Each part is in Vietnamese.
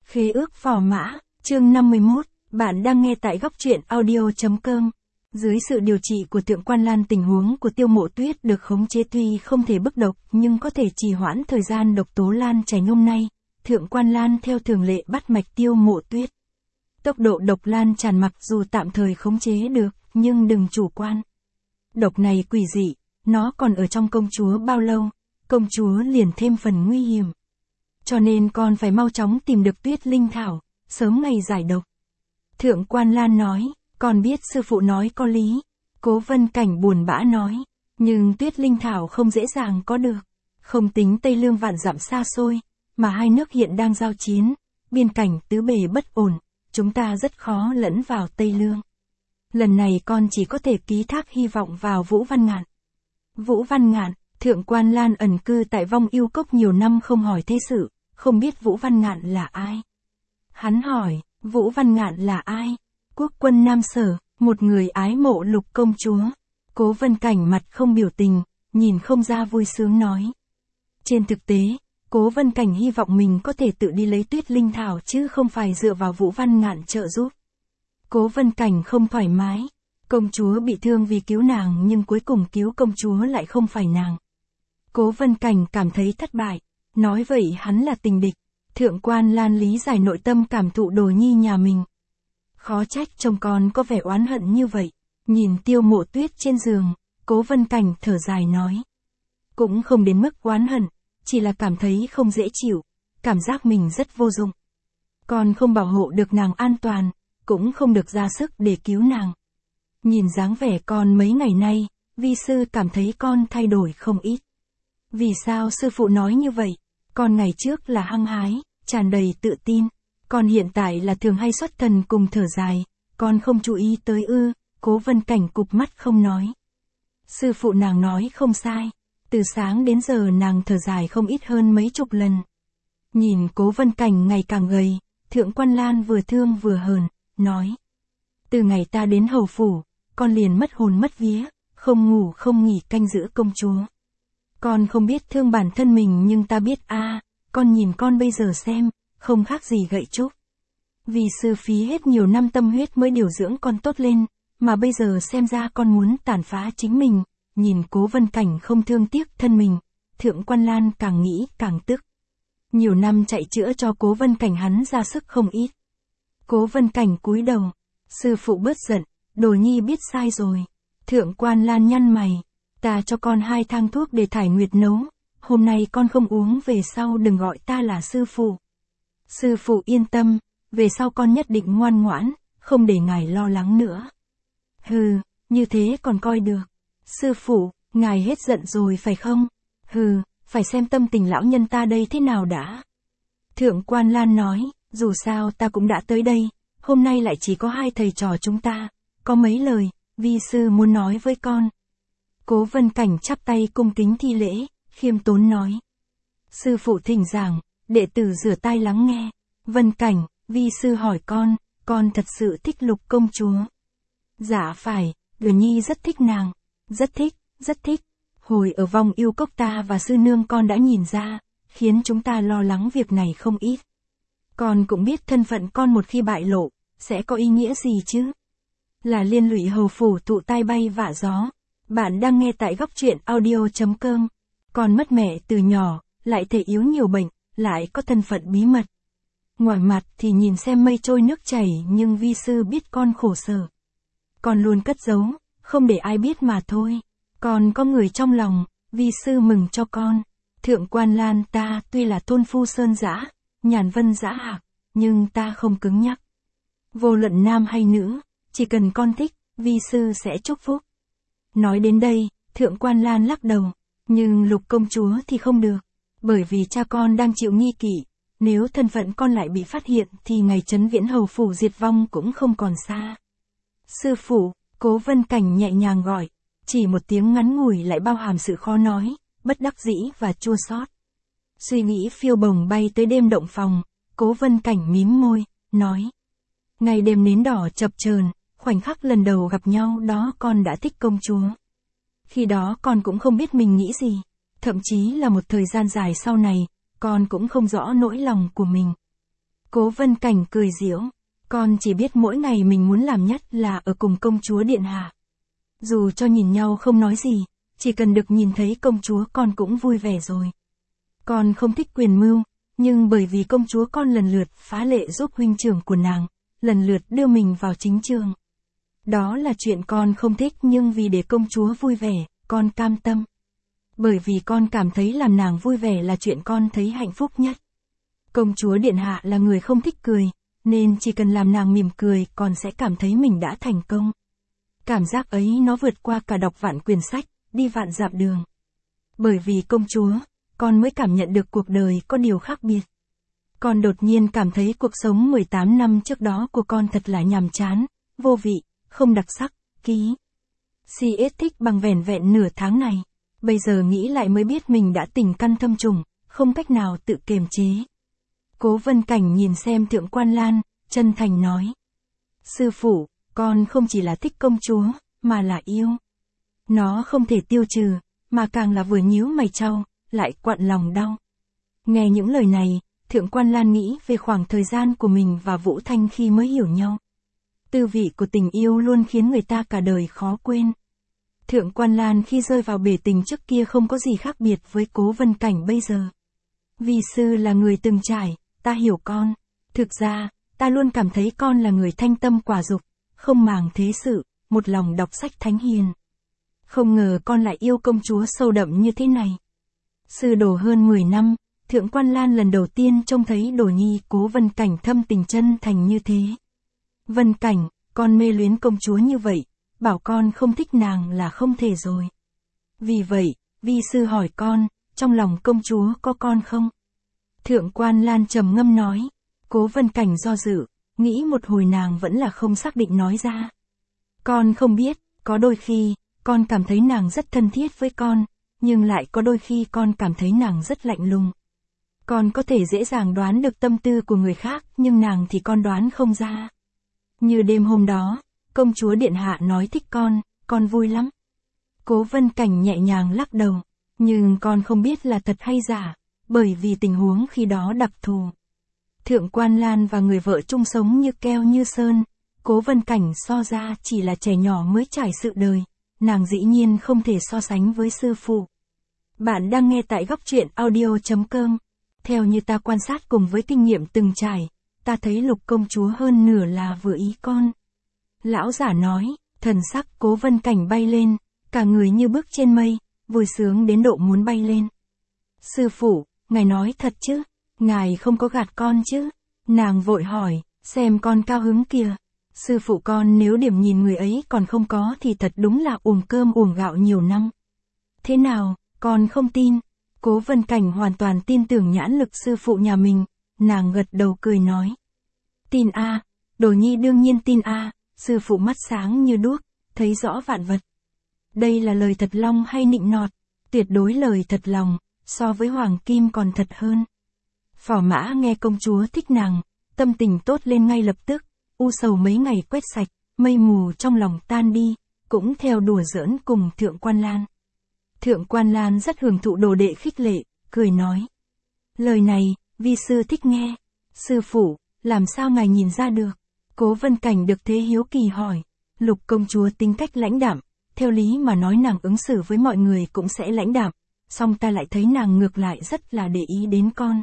Khế ước phò mã, chương 51, bạn đang nghe tại góc truyện audio.com. Dưới sự điều trị của Thượng Quan Lan, tình huống của Tiêu Mộ Tuyết được khống chế, tuy không thể bức độc nhưng có thể trì hoãn thời gian độc tố lan chảy. Hôm nay, Thượng Quan Lan theo thường lệ bắt mạch Tiêu Mộ Tuyết. Tốc độ độc lan tràn mặc dù tạm thời khống chế được, nhưng đừng chủ quan. Độc này quỷ dị, nó còn ở trong công chúa bao lâu, công chúa liền thêm phần nguy hiểm. Cho nên con phải mau chóng tìm được Tuyết Linh Thảo, sớm ngày giải độc. Thượng Quan Lan nói, con biết sư phụ nói có lý. Cố Vân Cảnh buồn bã nói, nhưng Tuyết Linh Thảo không dễ dàng có được. Không tính Tây Lương vạn dặm xa xôi, mà hai nước hiện đang giao chiến, biên cảnh tứ bề bất ổn, chúng ta rất khó lẫn vào Tây Lương. Lần này con chỉ có thể ký thác hy vọng vào Vũ Văn Ngạn. Vũ Văn Ngạn, Thượng Quan Lan ẩn cư tại Vong Yêu Cốc nhiều năm không hỏi thế sự, không biết Vũ Văn Ngạn là ai. Hắn hỏi, Vũ Văn Ngạn là ai? Quốc quân Nam Sở, một người ái mộ Lục công chúa. Cố Vân Cảnh mặt không biểu tình, nhìn không ra vui sướng nói. Trên thực tế, Cố Vân Cảnh hy vọng mình có thể tự đi lấy Tuyết Linh Thảo chứ không phải dựa vào Vũ Văn Ngạn trợ giúp. Cố Vân Cảnh không thoải mái. Công chúa bị thương vì cứu nàng nhưng cuối cùng cứu công chúa lại không phải nàng. Cố Vân Cảnh cảm thấy thất bại. Nói vậy hắn là tình địch. Thượng Quan Lan lý giải nội tâm cảm thụ đồ nhi nhà mình. Khó trách chồng con có vẻ oán hận như vậy. Nhìn Tiêu Mộ Tuyết trên giường, Cố Vân Cảnh thở dài nói. Cũng không đến mức oán hận, chỉ là cảm thấy không dễ chịu, cảm giác mình rất vô dụng. Con không bảo hộ được nàng an toàn, cũng không được ra sức để cứu nàng. Nhìn dáng vẻ con mấy ngày nay, vi sư cảm thấy con thay đổi không ít. Vì sao sư phụ nói như vậy? Con ngày trước là hăng hái, tràn đầy tự tin. Con hiện tại là thường hay xuất thần cùng thở dài. Con không chú ý tới ư? Cố Vân Cảnh cụp mắt không nói. Sư phụ nàng nói không sai. Từ sáng đến giờ nàng thở dài không ít hơn mấy chục lần. Nhìn Cố Vân Cảnh ngày càng gầy, Thượng Quan Lan vừa thương vừa hờn, nói. Từ ngày ta đến hầu phủ, con liền mất hồn mất vía, không ngủ không nghỉ canh giữ công chúa. Con không biết thương bản thân mình nhưng ta biết con nhìn con bây giờ xem, không khác gì gậy trúc. Vì sư phí hết nhiều năm tâm huyết mới điều dưỡng con tốt lên, mà bây giờ xem ra con muốn tàn phá chính mình. Nhìn Cố Vân Cảnh không thương tiếc thân mình, Thượng Quan Lan càng nghĩ càng tức. Nhiều năm chạy chữa cho Cố Vân Cảnh hắn ra sức không ít. Cố Vân Cảnh cúi đầu, sư phụ bớt giận, đồ nhi biết sai rồi. Thượng Quan Lan nhăn mày, ta cho con 2 thang thuốc để thải nguyệt nấu, hôm nay con không uống về sau đừng gọi ta là sư phụ. Sư phụ yên tâm, về sau con nhất định ngoan ngoãn, không để ngài lo lắng nữa. Hừ, như thế còn coi được. Sư phụ, ngài hết giận rồi phải không? Hừ, phải xem tâm tình lão nhân ta đây thế nào đã. Thượng Quan Lan nói, dù sao ta cũng đã tới đây, hôm nay lại chỉ có 2 thầy trò chúng ta, có mấy lời, vi sư muốn nói với con. Cố Vân Cảnh chắp tay cung kính thi lễ, khiêm tốn nói. Sư phụ thỉnh giảng, đệ tử rửa tai lắng nghe. Vân Cảnh, vi sư hỏi con thật sự thích Lục công chúa? Dạ phải, Đứa nhi rất thích nàng. Rất thích. Hồi ở Vong Yêu Cốc ta và sư nương con đã nhìn ra, khiến chúng ta lo lắng việc này không ít. Con cũng biết thân phận con một khi bại lộ, sẽ có ý nghĩa gì chứ? Là liên lụy hầu phủ tụ tai bay vạ gió. Bạn đang nghe tại góc truyện audio.com. Con mất mẹ từ nhỏ, lại thể yếu nhiều bệnh, lại có thân phận bí mật. Ngoài mặt thì nhìn xem mây trôi nước chảy nhưng vi sư biết con khổ sở. Con luôn cất giấu, không để ai biết mà thôi. Con có người trong lòng, vi sư mừng cho con. Thượng Quan Lan ta tuy là thôn phu sơn dã, nhàn vân dã hạc, nhưng ta không cứng nhắc. Vô luận nam hay nữ, chỉ cần con thích, vi sư sẽ chúc phúc. Nói đến đây, Thượng Quan Lan lắc đầu, nhưng Lục công chúa thì không được, bởi vì cha con đang chịu nghi kỵ, nếu thân phận con lại bị phát hiện thì ngày Trấn Viễn hầu phủ diệt vong cũng không còn xa. Sư phụ, Cố Vân Cảnh nhẹ nhàng gọi, chỉ một tiếng ngắn ngủi lại bao hàm sự khó nói, bất đắc dĩ và chua xót. Suy nghĩ phiêu bồng bay tới đêm động phòng, Cố Vân Cảnh mím môi, nói. Ngày đêm nến đỏ chập chờn, khoảnh khắc lần đầu gặp nhau đó con đã thích công chúa. Khi đó con cũng không biết mình nghĩ gì, thậm chí là một thời gian dài sau này, con cũng không rõ nỗi lòng của mình. Cố Vân Cảnh cười giễu. Con chỉ biết mỗi ngày mình muốn làm nhất là ở cùng công chúa điện hạ. Dù cho nhìn nhau không nói gì, chỉ cần được nhìn thấy công chúa con cũng vui vẻ rồi. Con không thích quyền mưu, nhưng bởi vì công chúa con lần lượt phá lệ giúp huynh trưởng của nàng, lần lượt đưa mình vào chính trường. Đó là chuyện con không thích, nhưng vì để công chúa vui vẻ, con cam tâm. Bởi vì con cảm thấy làm nàng vui vẻ là chuyện con thấy hạnh phúc nhất. Công chúa điện hạ là người không thích cười, nên chỉ cần làm nàng mỉm cười con sẽ cảm thấy mình đã thành công. Cảm giác ấy nó vượt qua cả đọc vạn quyển sách, đi vạn dặm đường. Bởi vì công chúa, con mới cảm nhận được cuộc đời có điều khác biệt. Con đột nhiên cảm thấy cuộc sống 18 năm trước đó của con thật là nhàm chán, vô vị, không đặc sắc, ký. CS thích bằng vẻn vẹn nửa tháng này. Bây giờ nghĩ lại mới biết mình đã tình căn thâm trùng, không cách nào tự kiềm chế. Cố Vân Cảnh nhìn xem Thượng Quan Lan, chân thành nói. Sư phụ, con không chỉ là thích công chúa, mà là yêu. Nó không thể tiêu trừ, mà càng là vừa nhíu mày trao, lại quặn lòng đau. Nghe những lời này, Thượng Quan Lan nghĩ về khoảng thời gian của mình và Vũ Thanh khi mới hiểu nhau. Tư vị của tình yêu luôn khiến người ta cả đời khó quên. Thượng Quan Lan khi rơi vào bể tình trước kia không có gì khác biệt với Cố Vân Cảnh bây giờ. Vi sư là người từng trải, ta hiểu con. Thực ra, ta luôn cảm thấy con là người thanh tâm quả dục, không màng thế sự, một lòng đọc sách thánh hiền. Không ngờ con lại yêu công chúa sâu đậm như thế này. Sư đồ hơn 10 năm, Thượng Quan Lan lần đầu tiên trông thấy đồ nhi Cố Vân Cảnh thâm tình chân thành như thế. Vân Cảnh, con mê luyến công chúa như vậy, bảo con không thích nàng là không thể rồi. Vì vậy, vi sư hỏi con, trong lòng công chúa có con không? Thượng Quan Lan trầm ngâm nói. Cố Vân Cảnh do dự, nghĩ một hồi nàng vẫn là không xác định nói ra. Con không biết, có đôi khi, con cảm thấy nàng rất thân thiết với con, nhưng lại có đôi khi con cảm thấy nàng rất lạnh lùng. Con có thể dễ dàng đoán được tâm tư của người khác, nhưng nàng thì con đoán không ra. Như đêm hôm đó, công chúa điện hạ nói thích con vui lắm. Cố Vân Cảnh nhẹ nhàng lắc đầu, nhưng con không biết là thật hay giả, bởi vì tình huống khi đó đặc thù. Thượng Quan Lan và người vợ chung sống như keo như sơn, Cố Vân Cảnh so ra chỉ là trẻ nhỏ mới trải sự đời, nàng dĩ nhiên không thể so sánh với sư phụ. Bạn đang nghe tại góc truyện audio.com. Theo như ta quan sát cùng với kinh nghiệm từng trải, ta thấy Lục công chúa hơn nửa là vừa ý con. Lão giả nói, thần sắc Cố Vân Cảnh bay lên, cả người như bước trên mây, vui sướng đến độ muốn bay lên. Sư phụ, ngài nói thật chứ? Ngài không có gạt con chứ? Nàng vội hỏi, xem con cao hứng kìa. Sư phụ con nếu điểm nhìn người ấy còn không có thì thật đúng là uổng cơm uổng gạo nhiều năm. Thế nào, con không tin? Cố Vân Cảnh hoàn toàn tin tưởng nhãn lực sư phụ nhà mình, nàng gật đầu cười nói. Tin a, đồ nhi đương nhiên tin a, sư phụ mắt sáng như đuốc, thấy rõ vạn vật. Đây là lời thật lòng hay nịnh nọt? Tuyệt đối lời thật lòng, so với hoàng kim còn thật hơn. Phò Mã nghe công chúa thích nàng, tâm tình tốt lên ngay lập tức, u sầu mấy ngày quét sạch, mây mù trong lòng tan đi, cũng theo đùa giỡn cùng Thượng Quan Lan. Thượng Quan Lan rất hưởng thụ đồ đệ khích lệ, cười nói. Lời này, vi sư thích nghe. Sư phụ, làm sao ngài nhìn ra được? Cố Vân Cảnh được thế hiếu kỳ hỏi. Lục công chúa tính cách lãnh đạm, theo lý mà nói nàng ứng xử với mọi người cũng sẽ lãnh đạm, song ta lại thấy nàng ngược lại rất là để ý đến con.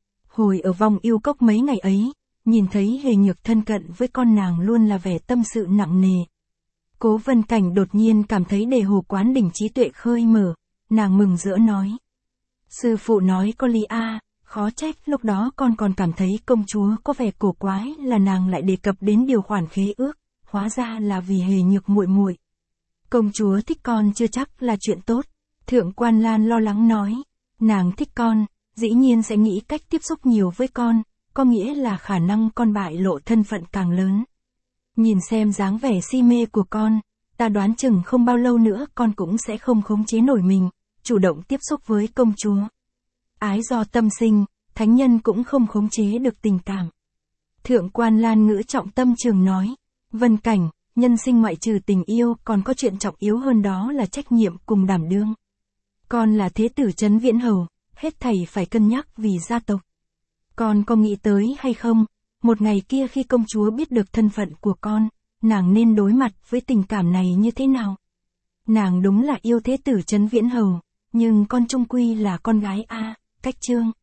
Hồi ở vòng yêu cốc mấy ngày ấy, nhìn thấy Hề Nhược thân cận với con nàng luôn là vẻ tâm sự nặng nề. Cố Vân Cảnh đột nhiên cảm thấy Đề Hồ Quán Đỉnh trí tuệ khơi mở, nàng mừng rỡ nói. Sư phụ nói có lý a, khó trách lúc đó con còn cảm thấy công chúa có vẻ cổ quái là nàng lại đề cập đến điều khoản khế ước, hóa ra là vì Hề Nhược muội muội. Công chúa thích con chưa chắc là chuyện tốt, Thượng Quan Lan lo lắng nói. Nàng thích con, dĩ nhiên sẽ nghĩ cách tiếp xúc nhiều với con, có nghĩa là khả năng con bại lộ thân phận càng lớn. Nhìn xem dáng vẻ si mê của con, ta đoán chừng không bao lâu nữa con cũng sẽ không khống chế nổi mình, chủ động tiếp xúc với công chúa. Ái do tâm sinh, thánh nhân cũng không khống chế được tình cảm. Thượng Quan Lan ngữ trọng tâm trường nói. Vân Cảnh, nhân sinh ngoại trừ tình yêu còn có chuyện trọng yếu hơn, đó là trách nhiệm cùng đảm đương. Con là thế tử Trấn Viễn Hầu, hết thảy phải cân nhắc vì gia tộc. Con có nghĩ tới hay không, một ngày kia khi công chúa biết được thân phận của con, nàng nên đối mặt với tình cảm này như thế nào? Nàng đúng là yêu thế tử Trấn Viễn Hầu, nhưng con chung quy là con gái a. Cách chương